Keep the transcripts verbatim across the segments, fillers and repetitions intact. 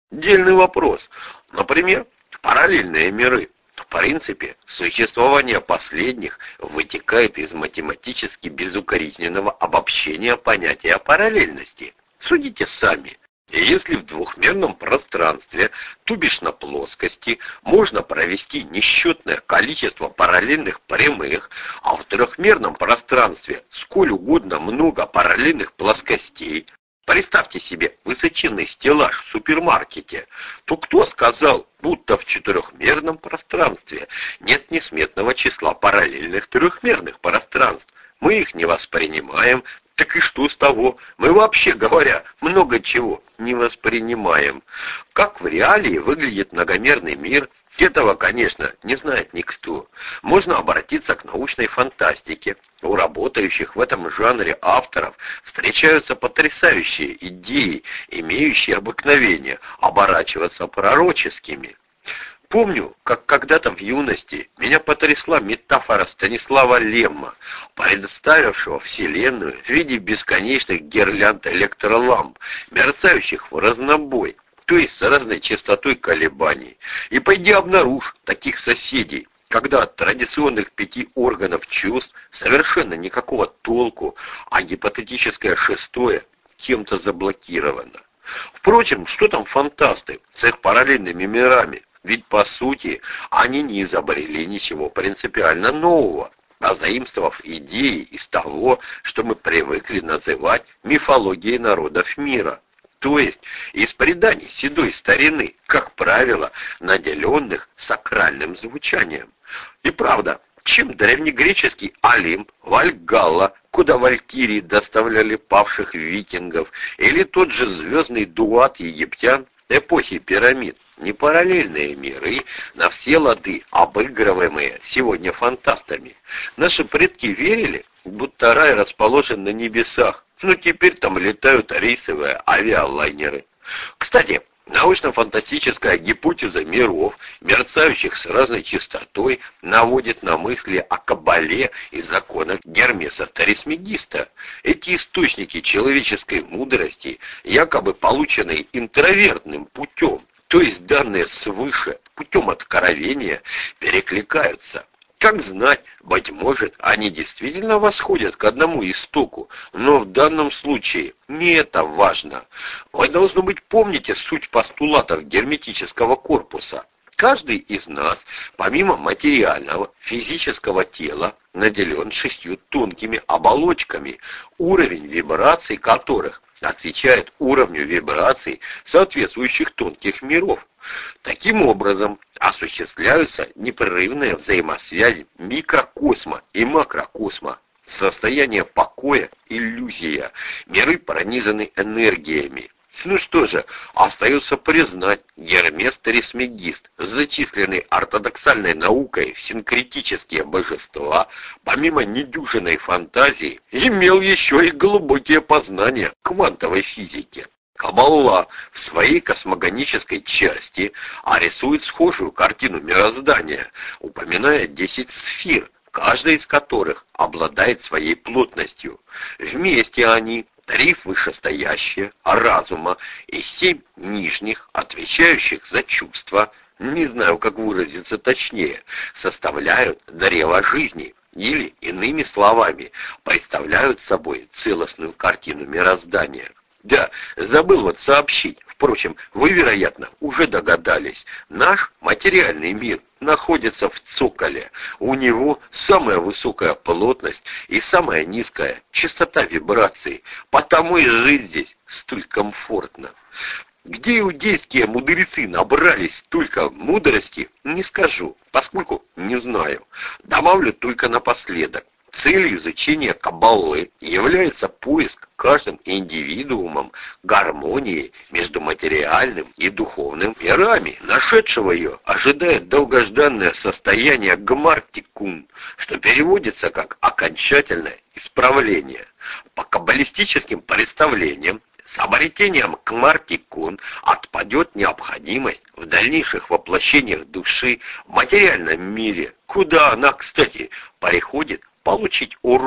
Дельный вопрос. Например, параллельные миры. В принципе, существование последних вытекает из математически безукоризненного обобщения понятия параллельности. Судите сами. Если в двухмерном пространстве, то бишь на плоскости, можно провести несчетное количество параллельных прямых, а в трехмерном пространстве сколь угодно много параллельных плоскостей, представьте себе высоченный стеллаж в супермаркете, то кто сказал, будто в четырехмерном пространстве нет несметного числа параллельных трехмерных пространств? Мы их не воспринимаем. Так и что с того? Мы, вообще говоря, много чего не воспринимаем. Как в реалии выглядит многомерный мир, этого, конечно, не знает никто. Можно обратиться к научной фантастике. У работающих в этом жанре авторов встречаются потрясающие идеи, имеющие обыкновение оборачиваться пророческими. Помню, как когда-то в юности меня потрясла метафора Станислава Лемма, представившего Вселенную в виде бесконечных гирлянд электроламп, мерцающих в разнобой, то есть с разной частотой колебаний. И пойди обнаружь таких соседей, когда от традиционных пяти органов чувств совершенно никакого толку, а гипотетическое шестое кем-то заблокировано. Впрочем, что там фантасты с их параллельными мирами? Ведь, по сути, они не изобрели ничего принципиально нового, позаимствовав идеи из того, что мы привыкли называть мифологией народов мира. То есть из преданий седой старины, как правило, наделенных сакральным звучанием. И правда, чем древнегреческий Олимп, Вальгалла, куда валькирии доставляли павших викингов, или тот же звездный дуат египтян эпохи пирамид, не параллельные миры, на все лады обыгрываемые сегодня фантастами. Наши предки верили, будто рай расположен на небесах, но теперь там летают рейсовые авиалайнеры. Кстати, научно-фантастическая гипотеза миров, мерцающих с разной частотой, наводит на мысли о Кабале и законах Гермеса Трисмегиста. Эти источники человеческой мудрости, якобы полученные интровертным путем, то есть данные свыше, путем откровения, перекликаются. Как знать, быть может, они действительно восходят к одному истоку, но в данном случае не это важно. Вы, должно быть, помните суть постулатов герметического корпуса. Каждый из нас, помимо материального, физического тела, наделен шестью тонкими оболочками, уровень вибраций которых отвечает уровню вибраций соответствующих тонких миров. Таким образом, осуществляются непрерывные взаимосвязи микрокосма и макрокосма. Состояние покоя – иллюзия, миры пронизаны энергиями. Ну что же, остается признать, Гермес Трисмегист, зачисленный ортодоксальной наукой в синкретические божества, помимо недюжинной фантазии, имел еще и глубокие познания квантовой физики. Каббала в своей космогонической части рисует схожую картину мироздания, упоминая десять сфер, каждая из которых обладает своей плотностью. Вместе они, три вышестоящие, разума и семь нижних, отвечающих за чувства, не знаю, как выразиться точнее, составляют древо жизни, или, иными словами, представляют собой целостную картину мироздания. Да, забыл вот сообщить. Впрочем, вы, вероятно, уже догадались. Наш материальный мир находится в цоколе. У него самая высокая плотность и самая низкая частота вибраций. Потому и жить здесь столь комфортно. Где иудейские мудрецы набрались столько мудрости, не скажу, поскольку не знаю. Добавлю только напоследок. Целью изучения Каббалы является поиск каждым индивидуумом гармонии между материальным и духовным мирами. Нашедшего ее ожидает долгожданное состояние гмартикун, что переводится как «окончательное исправление». По каббалистическим представлениям, с обретением гмартикун отпадет необходимость в дальнейших воплощениях души в материальном мире, куда она, кстати, приходит получить урок.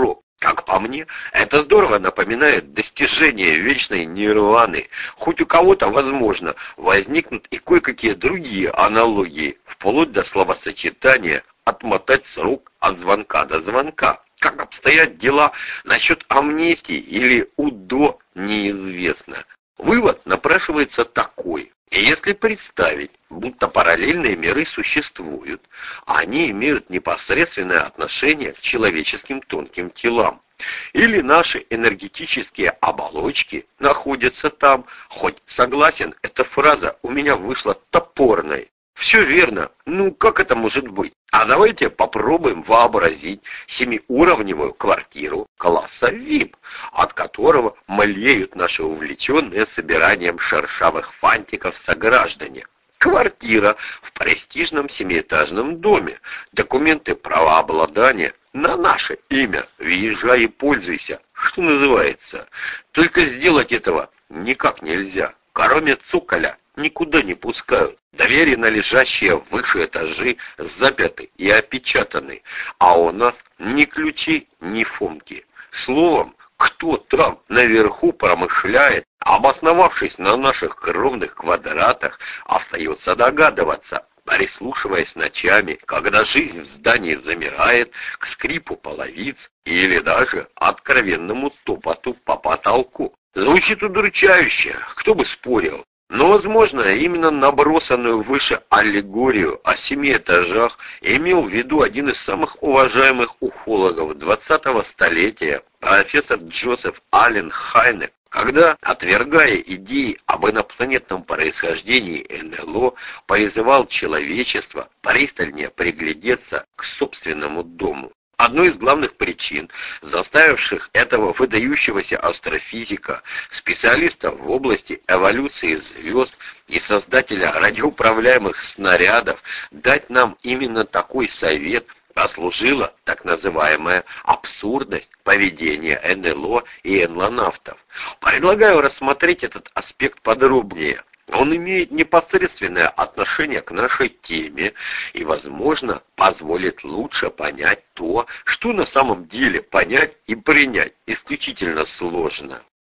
Как по мне, это здорово напоминает достижение вечной нирваны. Хоть у кого-то, возможно, возникнут и кое-какие другие аналогии, вплоть до словосочетания «отмотать срок от звонка до звонка». Как обстоят дела насчет амнистии или УДО, неизвестно. Вывод напрашивается такой. И если представить, будто параллельные миры существуют, они имеют непосредственное отношение к человеческим тонким телам, или наши энергетические оболочки находятся там, хоть согласен, эта фраза у меня вышла топорной. Все верно, ну как это может быть? А давайте попробуем вообразить семиуровневую квартиру класса ви ай пи, от которого млеют наши увлеченные собиранием шершавых фантиков сограждане. Квартира в престижном семиэтажном доме, документы правообладания на наше имя, въезжай и пользуйся, что называется. Только сделать этого никак нельзя, кроме цоколя никуда не пускают. Доверенно лежащие выше этажи заперты и опечатаны, а у нас ни ключи, ни фомки. Словом, кто там наверху промышляет, обосновавшись на наших кровных квадратах, остается догадываться, прислушиваясь ночами, когда жизнь в здании замирает, к скрипу половиц или даже откровенному топоту по потолку. Звучит удручающе, кто бы спорил. Но, возможно, именно набросанную выше аллегорию о семи этажах имел в виду один из самых уважаемых уфологов двадцатого столетия, профессор Джозеф Аллен Хайнек, когда, отвергая идеи об инопланетном происхождении эн эл о, призывал человечество пристальнее приглядеться к собственному дому. Одной из главных причин, заставивших этого выдающегося астрофизика, специалиста в области эволюции звезд и создателя радиоуправляемых снарядов дать нам именно такой совет, послужила так называемая абсурдность поведения эн эл о и энлонавтов. Предлагаю рассмотреть этот аспект подробнее. Он имеет непосредственное отношение к нашей теме и, возможно, позволит лучше понять то, что на самом деле понять и принять исключительно сложно.